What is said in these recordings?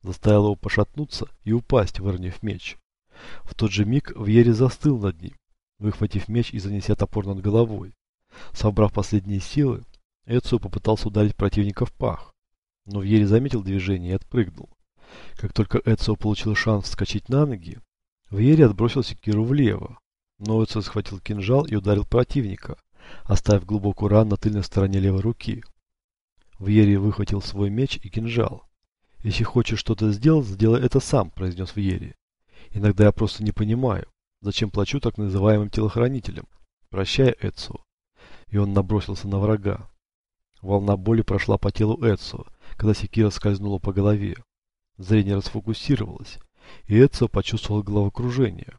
заставило его пошатнуться и упасть, выронив меч. В тот же миг Вьери застыл над ним, выхватив меч и занеся топор над головой. Собрав последние силы, Эцио попытался ударить противника в пах, но Вьери заметил движение и отпрыгнул. Как только Эцио получил шанс вскочить на ноги, Вьери отбросил секиру влево, но Эцио схватил кинжал и ударил противника, оставив глубокую рану на тыльной стороне левой руки. Вьери выхватил свой меч и кинжал. «Если хочешь что-то сделать, сделай это сам», – произнес Вьери. «Иногда я просто не понимаю, зачем плачу так называемым телохранителям. Прощай, Эцио». И он набросился на врага. Волна боли прошла по телу Эцио, когда секира скользнула по голове. Зрение расфокусировалось, и Эцио почувствовал головокружение.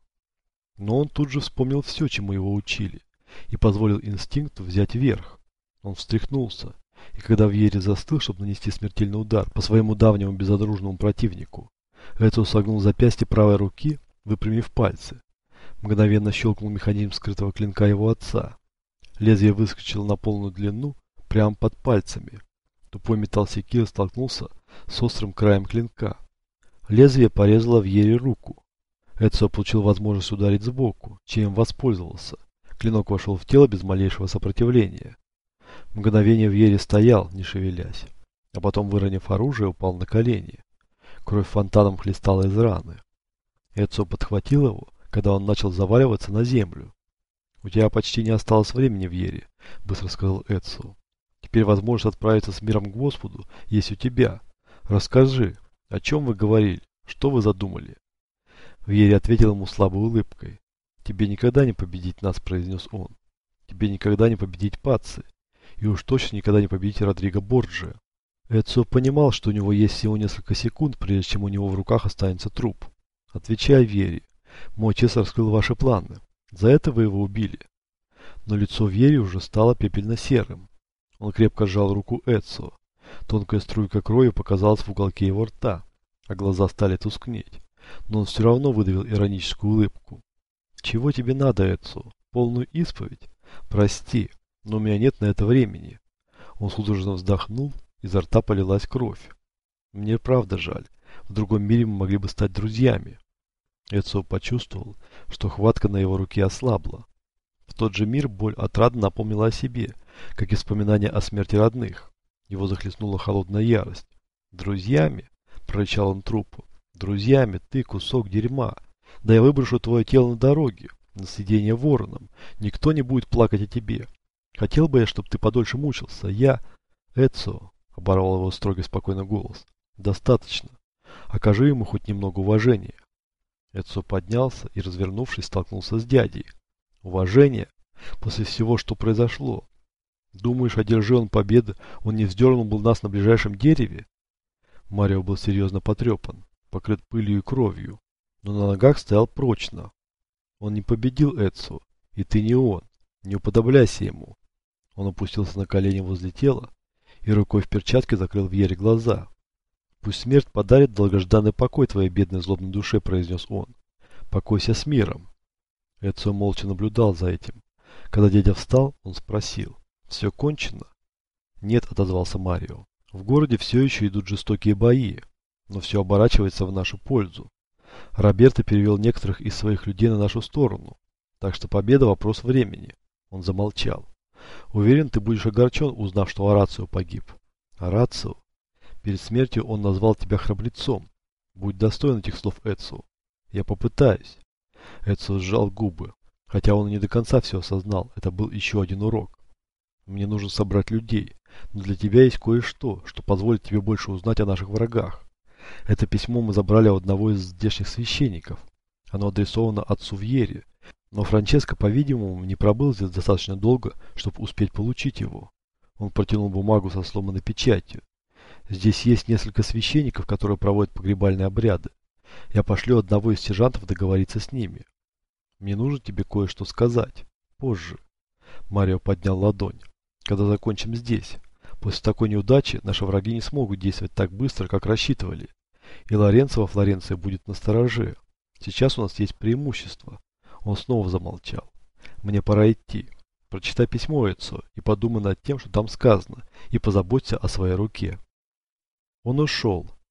Но он тут же вспомнил все, чему его учили, и позволил инстинкту взять верх. Он встряхнулся, и когда Вьери застыл, чтобы нанести смертельный удар по своему давнему безодружному противнику, Эцио согнул запястье правой руки, выпрямив пальцы. Мгновенно щелкнул механизм скрытого клинка его отца. Лезвие выскочило на полную длину, прямо под пальцами. Тупой металл секиры столкнулся с острым краем клинка. Лезвие порезало Вьери руку. Эцио получил возможность ударить сбоку, чем воспользовался. Клинок вошел в тело без малейшего сопротивления. Мгновение Вьери стоял, не шевелясь, а потом, выронив оружие, упал на колени. Кровь фонтаном хлестала из раны. Эцио подхватил его, когда он начал заваливаться на землю. «У тебя почти не осталось времени, Вьери», — быстро сказал Эцио. «Теперь возможность отправиться с миром к Господу есть у тебя. Расскажи, о чем вы говорили, что вы задумали?» Вьери ответил ему слабой улыбкой. «Тебе никогда не победить нас», — произнес он. «Тебе никогда не победить Пацци. И уж точно никогда не победить Родриго Борджиа». Эцио понимал, что у него есть всего несколько секунд, прежде чем у него в руках останется труп. «Отвечай, Вьери. Мой отец раскрыл ваши планы. За это вы его убили». Но лицо Вьери уже стало пепельно-серым. Он крепко сжал руку Эцио. Тонкая струйка крови показалась в уголке его рта, а глаза стали тускнеть. Но он все равно выдавил ироническую улыбку. «Чего тебе надо, Эцио? Полную исповедь? Прости, но у меня нет на это времени». Он судорожно вздохнул, изо рта полилась кровь. «Мне правда жаль. В другом мире мы могли бы стать друзьями». Эцио почувствовал, что хватка на его руке ослабла. В тот же мир боль отрадно напомнила о себе, как и вспоминание о смерти родных. Его захлестнула холодная ярость. «Друзьями?» – прорычал он трупу. «Друзьями, ты кусок дерьма. Да я выброшу твое тело на дороге, на съедение вороном. Никто не будет плакать о тебе. Хотел бы я, чтобы ты подольше мучился. Я...» «Эцио», – оборвал его строгий спокойный голос. «Достаточно. Окажи ему хоть немного уважения». Эцио поднялся и, развернувшись, столкнулся с дядей. «Уважение? После всего, что произошло? Думаешь, одержи он победы, он не вздернул бы нас на ближайшем дереве?» Марио был серьезно потрепан, покрыт пылью и кровью, но на ногах стоял прочно. «Он не победил, Эцио, и ты не он. Не уподобляйся ему». Он опустился на колени возле тела и рукой в перчатке закрыл Вьери глаза. «Пусть смерть подарит долгожданный покой твоей бедной злобной душе», — произнес он. «Покойся с миром». Эцио молча наблюдал за этим. Когда дядя встал, он спросил: «Все кончено?» «Нет», — отозвался Марио. «В городе все еще идут жестокие бои, но все оборачивается в нашу пользу. Роберто перевел некоторых из своих людей на нашу сторону, так что победа — вопрос времени». Он замолчал. «Уверен, ты будешь огорчен, узнав, что Орацио погиб». «Орацио? Перед смертью он назвал тебя храбрецом. Будь достоин этих слов, Эцио». «Я попытаюсь». Эцио сжал губы. Хотя он и не до конца все осознал, это был еще один урок. «Мне нужно собрать людей, но для тебя есть кое-что, что позволит тебе больше узнать о наших врагах. Это письмо мы забрали у одного из здешних священников. Оно адресовано отцу Вьери, но Франческо, по-видимому, не пробыл здесь достаточно долго, чтобы успеть получить его». Он протянул бумагу со сломанной печатью. «Здесь есть несколько священников, которые проводят погребальные обряды. Я пошлю одного из сержантов договориться с ними. Мне нужно тебе кое-что сказать. Позже». Марио поднял ладонь. «Когда закончим здесь. После такой неудачи наши враги не смогут действовать так быстро, как рассчитывали. И Лоренцо во Флоренции будет настороже. Сейчас у нас есть преимущество». Он снова замолчал. «Мне пора идти. Прочитай письмо, Эцио, и подумай над тем, что там сказано, и позаботься о своей руке». Он ушел.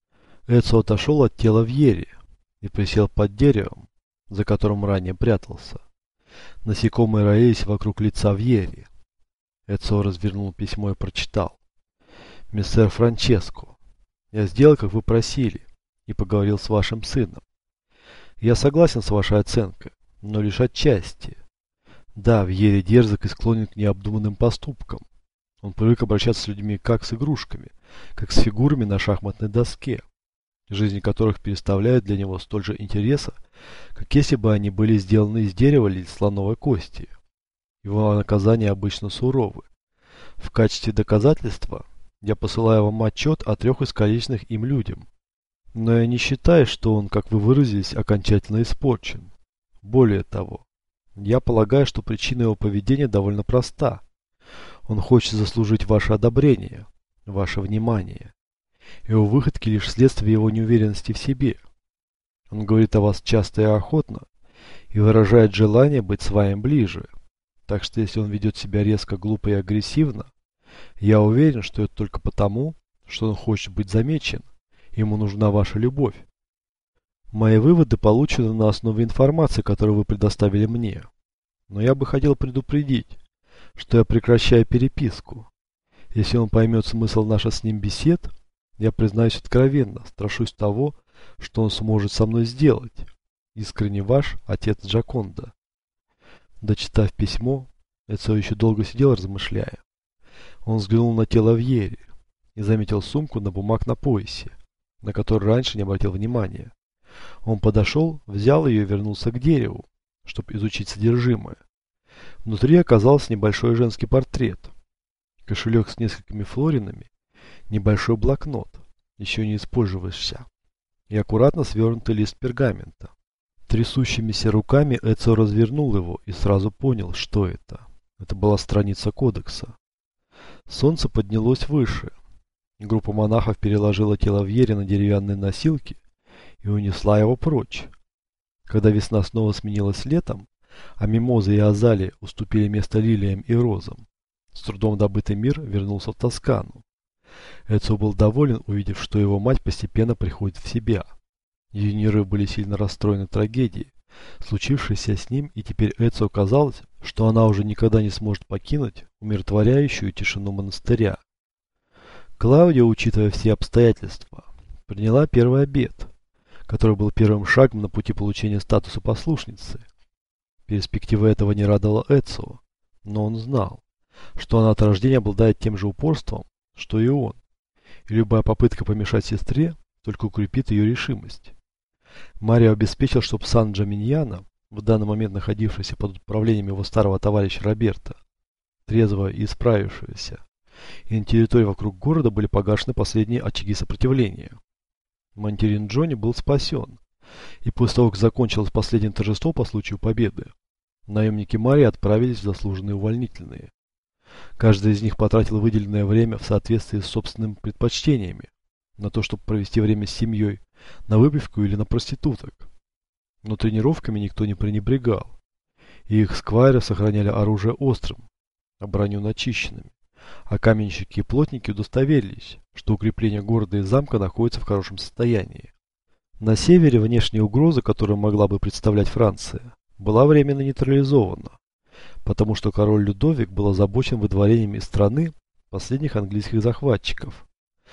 Эцио отошел от тела Вьери и присел под деревом, за которым ранее прятался. Насекомые роились вокруг лица Вьери. Эцио развернул письмо и прочитал. «Мессер Франческо, я сделал, как вы просили, и поговорил с вашим сыном. Я согласен с вашей оценкой, но лишь отчасти. Да, Вьери дерзок и склонен к необдуманным поступкам. Он привык обращаться с людьми как с игрушками, как с фигурами на шахматной доске, жизни которых переставляют для него столь же интереса, как если бы они были сделаны из дерева или слоновой кости. Его наказания обычно суровы. В качестве доказательства я посылаю вам отчет о 3 искалеченных им людям. Но я не считаю, что он, как вы выразились, окончательно испорчен. Более того, я полагаю, что причина его поведения довольно проста. Он хочет заслужить ваше одобрение, ваше внимание. Его выходки лишь следствие его неуверенности в себе. Он говорит о вас часто и охотно и выражает желание быть с вами ближе. Так что если он ведет себя резко, глупо и агрессивно, я уверен, что это только потому, что он хочет быть замечен. Ему нужна ваша любовь. Мои выводы получены на основе информации, которую вы предоставили мне. Но я бы хотел предупредить, что я прекращаю переписку. Если он поймет смысл наших с ним бесед, я признаюсь откровенно, страшусь того, что он сможет со мной сделать. Искренне ваш отец Джаконда. Дочитав письмо, Эцио еще долго сидел, размышляя. Он взглянул на тело Вьери и заметил сумку на бумаг на поясе, на который раньше не обратил внимания. Он подошел, взял ее и вернулся к дереву, чтобы изучить содержимое. Внутри оказался небольшой женский портрет, кошелек с несколькими флоринами, небольшой блокнот, еще не использовавшийся, и аккуратно свернутый лист пергамента. Трясущимися руками Эцио развернул его и сразу понял, что это. Это была страница кодекса. Солнце поднялось выше. Группа монахов переложила тело Вьери на деревянные носилки и унесла его прочь. Когда весна снова сменилась летом, а мимозы и азалии уступили место лилиям и розам, с трудом добытый мир вернулся в Тоскану. Эцио был доволен, увидев, что его мать постепенно приходит в себя. Ее нервы были сильно расстроены трагедией, случившейся с ним, и теперь Эцио казалось, что она уже никогда не сможет покинуть умиротворяющую тишину монастыря. Клаудия, учитывая все обстоятельства, приняла первый обет, который был первым шагом на пути получения статуса послушницы. Перспектива этого не радовала Эцио, но он знал, что она от рождения обладает тем же упорством, что и он, и любая попытка помешать сестре только укрепит ее решимость. Марио обеспечил, чтобы Сан-Джаминьяно, в данный момент находившийся под управлением его старого товарища Роберта, трезвого и исправившегося, и на территории вокруг города были погашены последние очаги сопротивления. Монтерин Джонни был спасен, и после того, как закончилось последнее торжество по случаю победы, наемники Марии отправились в заслуженные увольнительные. Каждый из них потратил выделенное время в соответствии с собственными предпочтениями на то, чтобы провести время с семьей, на выпивку или на проституток. Но тренировками никто не пренебрегал, и их сквайры сохраняли оружие острым, а броню начищенными, а каменщики и плотники удостоверились, что укрепление города и замка находятся в хорошем состоянии. На севере внешняя угроза, которую могла бы представлять Франция, была временно нейтрализована, потому что король Людовик был озабочен выдворением из страны последних английских захватчиков.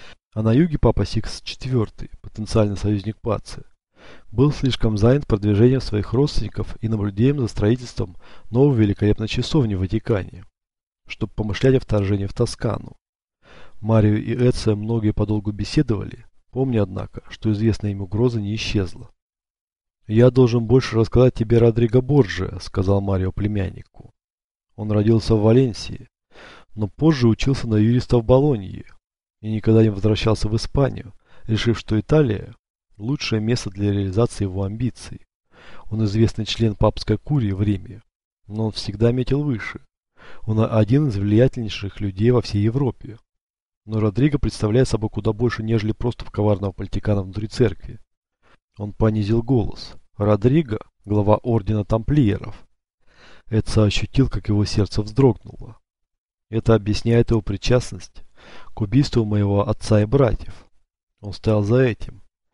А на юге папа Сикс IV, потенциальный союзник Паци, был слишком занят продвижением своих родственников и наблюдением за строительством новой великолепной часовни в Ватикане, чтобы помышлять о вторжении в Тоскану. Марио и Эцио многие подолгу беседовали, помня, однако, что известная им угроза не исчезла. «Я должен больше рассказать тебе Родриго Борджиа», — сказал Марио племяннику. Он родился в Валенсии, но позже учился на юриста в Болонье и никогда не возвращался в Испанию, решив, что Италия – лучшее место для реализации его амбиций. Он известный член папской курии в Риме, но он всегда метил выше. Он один из влиятельнейших людей во всей Европе. Но Родриго представляет собой куда больше, нежели просто коварного политикана внутри церкви. Он понизил голос. Родриго – глава ордена тамплиеров. Эцио ощутил, как его сердце вздрогнуло. Это объясняет его причастность к убийству моего отца и братьев. Он стоял за этим.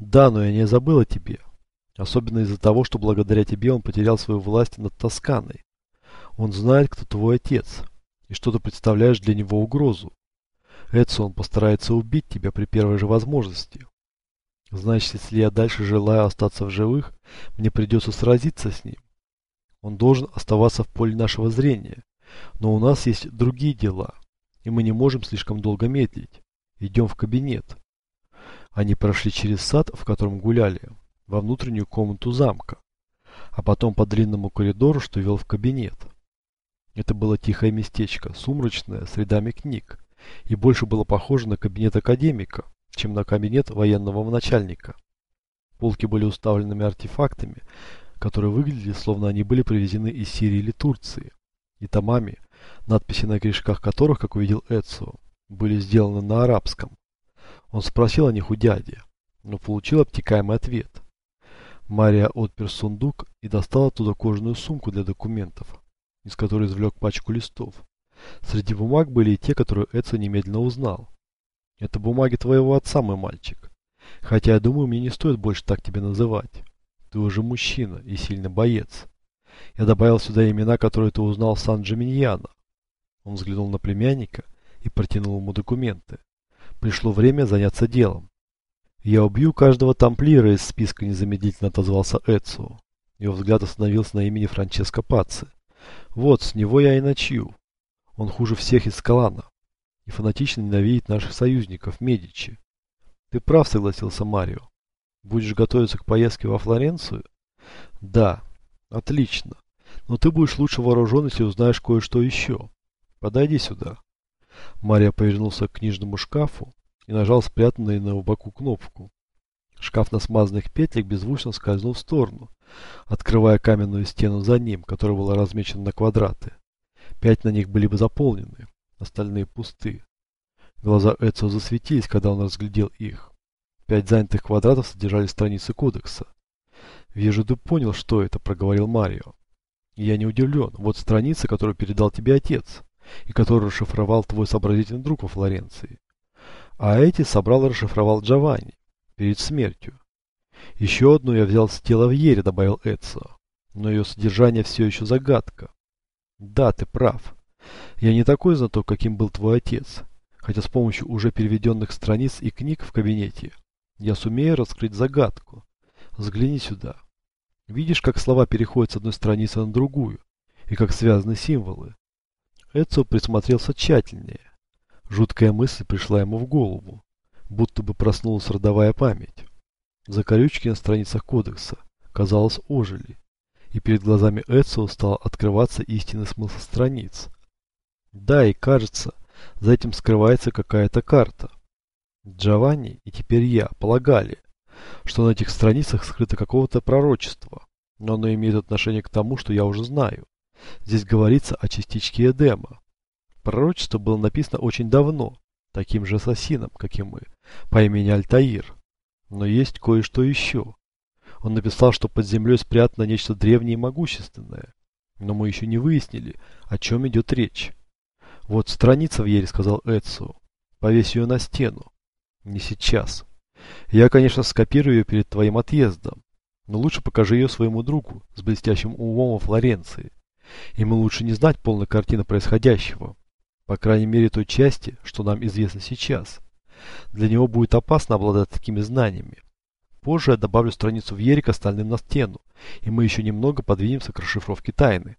Да, но я не забыл о тебе. Особенно из-за того, что благодаря тебе он потерял свою власть над Тосканой. Он знает, кто твой отец, и что ты представляешь для него угрозу. Эдсо, он постарается убить тебя при первой же возможности. Значит, если я дальше желаю остаться в живых, мне придется сразиться с ним. Он должен оставаться в поле нашего зрения. Но у нас есть другие дела, и мы не можем слишком долго медлить. Идем в кабинет. Они прошли через сад, в котором гуляли, во внутреннюю комнату замка, а потом по длинному коридору, что вел в кабинет. Это было тихое местечко, сумрачное, с рядами книг, и больше было похоже на кабинет академика, чем на кабинет военного начальника. Полки были уставлены артефактами, которые выглядели, словно они были привезены из Сирии или Турции, и томами, надписи на корешках которых, как увидел Эцио, были сделаны на арабском. Он спросил о них у дяди, но получил обтекаемый ответ. Мария отпер сундук и достал оттуда кожаную сумку для документов, из которой извлек пачку листов. Среди бумаг были и те, которые Эцио немедленно узнал. «Это бумаги твоего отца, мой мальчик. Хотя, я думаю, мне не стоит больше так тебя называть. Ты уже мужчина и сильный боец. Я добавил сюда имена, которые ты узнал с Сан-Джиминьяно». Он взглянул на племянника и протянул ему документы. Пришло время заняться делом. «Я убью каждого тамплиера из списка», — незамедлительно отозвался Эцио. Его взгляд остановился на имени Франческо Пацци. «Вот, с него я и начну. Он хуже всех из клана и фанатично ненавидит наших союзников, Медичи». «Ты прав», — согласился Марио. «Будешь готовиться к поездке во Флоренцию?» «Да». «Отлично. Но ты будешь лучше вооружен, если узнаешь кое-что еще. Подойди сюда». Марио повернулся к книжному шкафу и нажал спрятанную на его боку кнопку. Шкаф на смазанных петлях беззвучно скользнул в сторону, открывая каменную стену за ним, которая была размечена на квадраты. 5 на них были бы заполнены, остальные пусты. Глаза Эцио засветились, когда он разглядел их. 5 занятых квадратов содержали страницы кодекса. «Вижу, ты понял, что это», — проговорил Марио. «И я не удивлен. Вот страница, которую передал тебе отец, и которую расшифровал твой сообразительный друг во Флоренции. А эти собрал и расшифровал Джованни перед смертью. Еще одну я взял с тела Вьери», — добавил Эцио. «Но ее содержание все еще загадка». «Да, ты прав. Я не такой знаток, каким был твой отец, хотя с помощью уже переведенных страниц и книг в кабинете я сумею раскрыть загадку. Взгляни сюда. Видишь, как слова переходят с одной страницы на другую, и как связаны символы?» Эцио присмотрелся тщательнее. Жуткая мысль пришла ему в голову, будто бы проснулась родовая память. Закорючки на страницах кодекса, казалось, ожили, и перед глазами Эцио стал открываться истинный смысл страниц. Да, и кажется, за этим скрывается какая-то карта. Джованни и теперь я полагали, что на этих страницах скрыто какого-то пророчество, но оно имеет отношение к тому, что я уже знаю. Здесь говорится о частичке Эдема. Пророчество было написано очень давно, таким же ассасином, как и мы, по имени Альтаир. Но есть кое-что еще. Он написал, что под землей спрятано нечто древнее и могущественное. Но мы еще не выяснили, о чем идет речь. «Вот страница в Ере», — сказал Эцио. «Повесь ее на стену». «Не сейчас. Я, конечно, скопирую ее перед твоим отъездом, но лучше покажи ее своему другу с блестящим умом во Флоренции. Ему лучше не знать полной картины происходящего, по крайней мере той части, что нам известно сейчас. Для него будет опасно обладать такими знаниями. Позже я добавлю страницу в Ере к остальным на стену, и мы еще немного подвинемся к расшифровке тайны».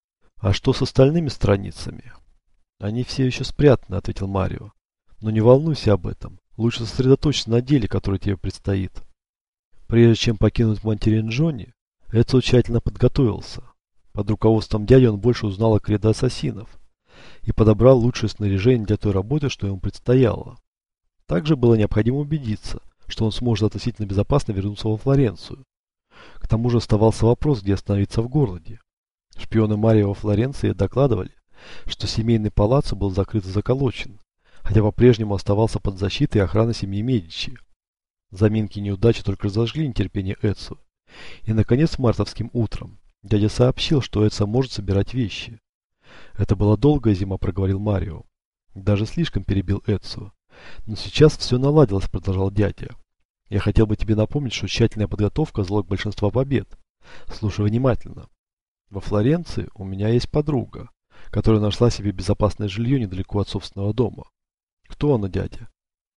«А что с остальными страницами?» «Они все еще спрятаны», — ответил Марио. «Но не волнуйся об этом. Лучше сосредоточься на деле, который тебе предстоит». Прежде чем покинуть Монтеринджони, Эцио тщательно подготовился. Под руководством дяди он больше узнал о кредо ассасинов и подобрал лучшее снаряжение для той работы, что ему предстояло. Также было необходимо убедиться, что он сможет относительно безопасно вернуться во Флоренцию. К тому же оставался вопрос, где остановиться в городе. Шпионы Марио во Флоренции докладывали, что семейный палаццо был закрыт и заколочен, хотя по-прежнему оставался под защитой и охраной семьи Медичи. Заминки и неудачи только разожгли нетерпение Эцио. И, наконец, мартовским утром дядя сообщил, что Эцио может собирать вещи. «Это была долгая зима», — проговорил Марио. «Даже слишком», — перебил Эцио. «Но сейчас все наладилось», — продолжал дядя. Я хотел бы тебе напомнить, что тщательная подготовка – залог большинства побед. Слушай внимательно. Во Флоренции у меня есть подруга, которая нашла себе безопасное жилье недалеко от собственного дома. Кто она, дядя?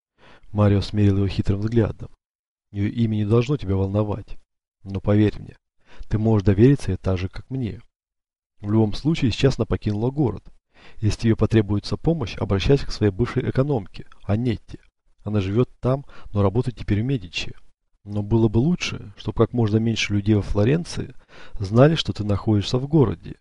Марио смерил его хитрым взглядом. Ее имя не должно тебя волновать. Но поверь мне, ты можешь довериться ей так же, как мне. В любом случае, сейчас она покинула город. Если тебе потребуется помощь, обращайся к своей бывшей экономке, Аннетте. Она живет там, но работает теперь в Медичи. Но было бы лучше, чтобы как можно меньше людей во Флоренции знали, что ты находишься в городе.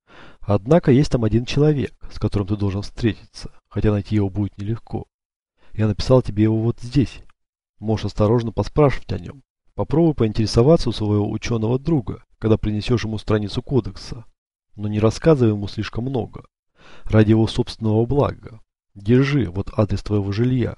Однако есть там один человек, с которым ты должен встретиться, хотя найти его будет нелегко. Я написал тебе его вот здесь. Можешь осторожно поспрашивать о нем. Попробуй поинтересоваться у своего ученого друга, когда принесешь ему страницу кодекса. Но не рассказывай ему слишком много. Ради его собственного блага. Держи, вот адрес твоего жилья.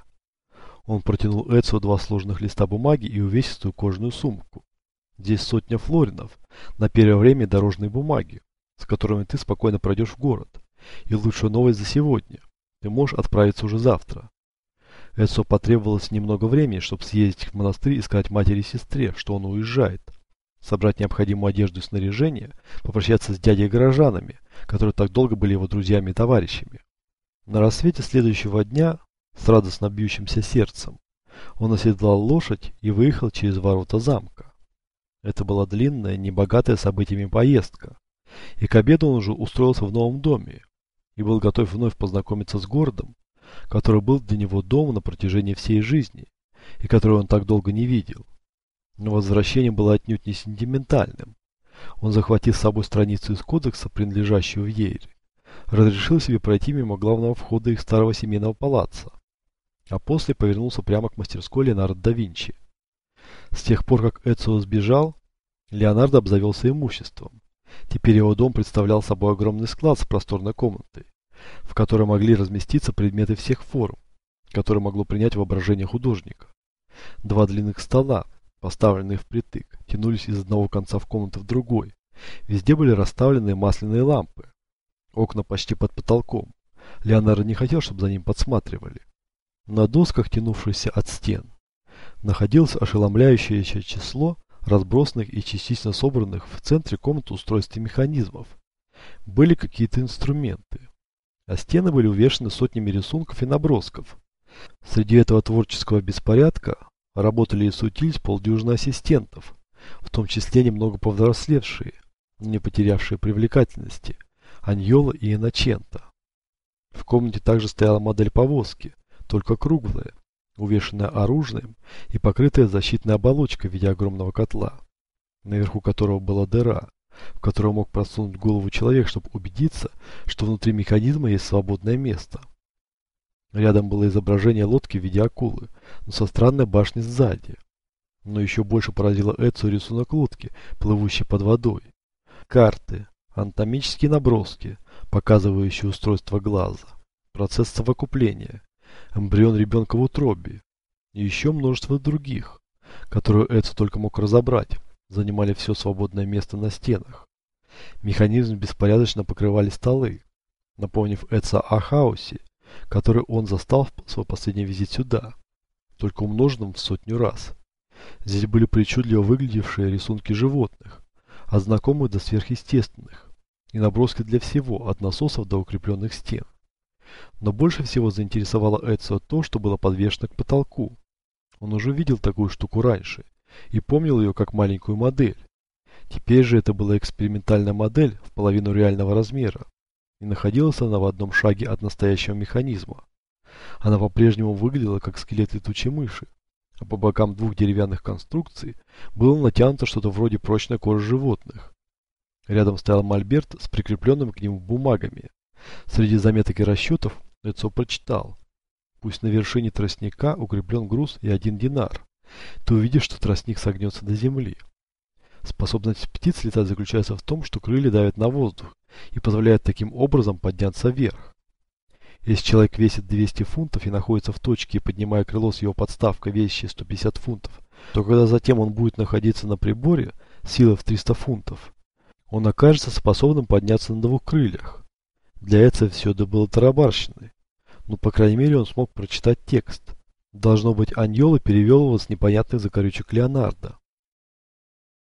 Он протянул Эцио 2 сложных листа бумаги и увесистую кожаную сумку. Здесь 100 флоринов, на первое время дорожной бумаги, с которыми ты спокойно пройдешь в город. И лучшая новость за сегодня. Ты можешь отправиться уже завтра. Эцио потребовалось немного времени, чтобы съездить в монастырь и сказать матери и сестре, что он уезжает. Собрать необходимую одежду и снаряжение, попрощаться с дядей и горожанами, которые так долго были его друзьями и товарищами. На рассвете следующего дня, с радостно бьющимся сердцем, он оседлал лошадь и выехал через ворота замка. Это была длинная, небогатая событиями поездка, и к обеду он уже устроился в новом доме и был готов вновь познакомиться с городом, который был для него домом на протяжении всей жизни и который он так долго не видел. Но возвращение было отнюдь не сентиментальным. Он, захватив с собой страницу из кодекса, принадлежащую в Ейре, разрешил себе пройти мимо главного входа их старого семейного палаца, а после повернулся прямо к мастерской Леонардо да Винчи. С тех пор, как Эцио сбежал, Леонардо обзавелся имуществом. Теперь его дом представлял собой огромный склад с просторной комнатой, в которой могли разместиться предметы всех форм, которые могло принять воображение художника. 2 длинных стола, поставленные впритык, тянулись из одного конца в комнату в другой. Везде были расставлены масляные лампы. Окна почти под потолком. Леонардо не хотел, чтобы за ним подсматривали. На досках, тянувшихся от стен, находилось ошеломляющее число разбросанных и частично собранных в центре комнаты устройств и механизмов. Были какие-то инструменты, а стены были увешаны сотнями рисунков и набросков. Среди этого творческого беспорядка работали и суетились полдюжины ассистентов, в том числе немного повзрослевшие, но не потерявшие привлекательности, Аньола и Инноченто. В комнате также стояла модель повозки, только круглая, увешанная оружием и покрытая защитной оболочкой в виде огромного котла, наверху которого была дыра, в которую мог просунуть голову человек, чтобы убедиться, что внутри механизма есть свободное место. Рядом было изображение лодки в виде акулы, но со странной башней сзади. Но еще больше поразило Эцио рисунок лодки, плывущей под водой. Карты, анатомические наброски, показывающие устройство глаза, процесс совокупления, эмбрион ребенка в утробе и еще множество других, которые Эцио только мог разобрать, занимали все свободное место на стенах. Механизмы беспорядочно покрывали столы, напомнив Эцио о хаосе, который он застал в свой последний визит сюда, только умноженным в 100 раз. Здесь были причудливо выглядевшие рисунки животных, от знакомых до сверхъестественных, и наброски для всего, от насосов до укрепленных стен. Но больше всего заинтересовало Эцио то, что было подвешено к потолку. Он уже видел такую штуку раньше и помнил ее как маленькую модель. Теперь же это была экспериментальная модель в половину реального размера, и находилась она в одном шаге от настоящего механизма. Она по-прежнему выглядела как скелет летучей мыши, а по бокам 2 деревянных конструкций было натянуто что-то вроде прочной кожи животных. Рядом стоял мольберт с прикрепленными к нему бумагами. Среди заметок и расчетов Эцио прочитал: пусть на вершине тростника укреплен груз и 1 динар. Ты увидишь, что тростник согнется до земли. Способность птиц летать заключается в том, что крылья давят на воздух и позволяют таким образом подняться вверх. Если человек весит 200 фунтов и находится в точке, поднимая крыло с его подставкой, весящей 150 фунтов, то когда затем он будет находиться на приборе силой в 300 фунтов, он окажется способным подняться на 2 крыльях. Для Эцио все это было тарабарщиной, но по крайней мере он смог прочитать текст. Должно быть, Аньола перевел его с непонятных закорючек Леонардо.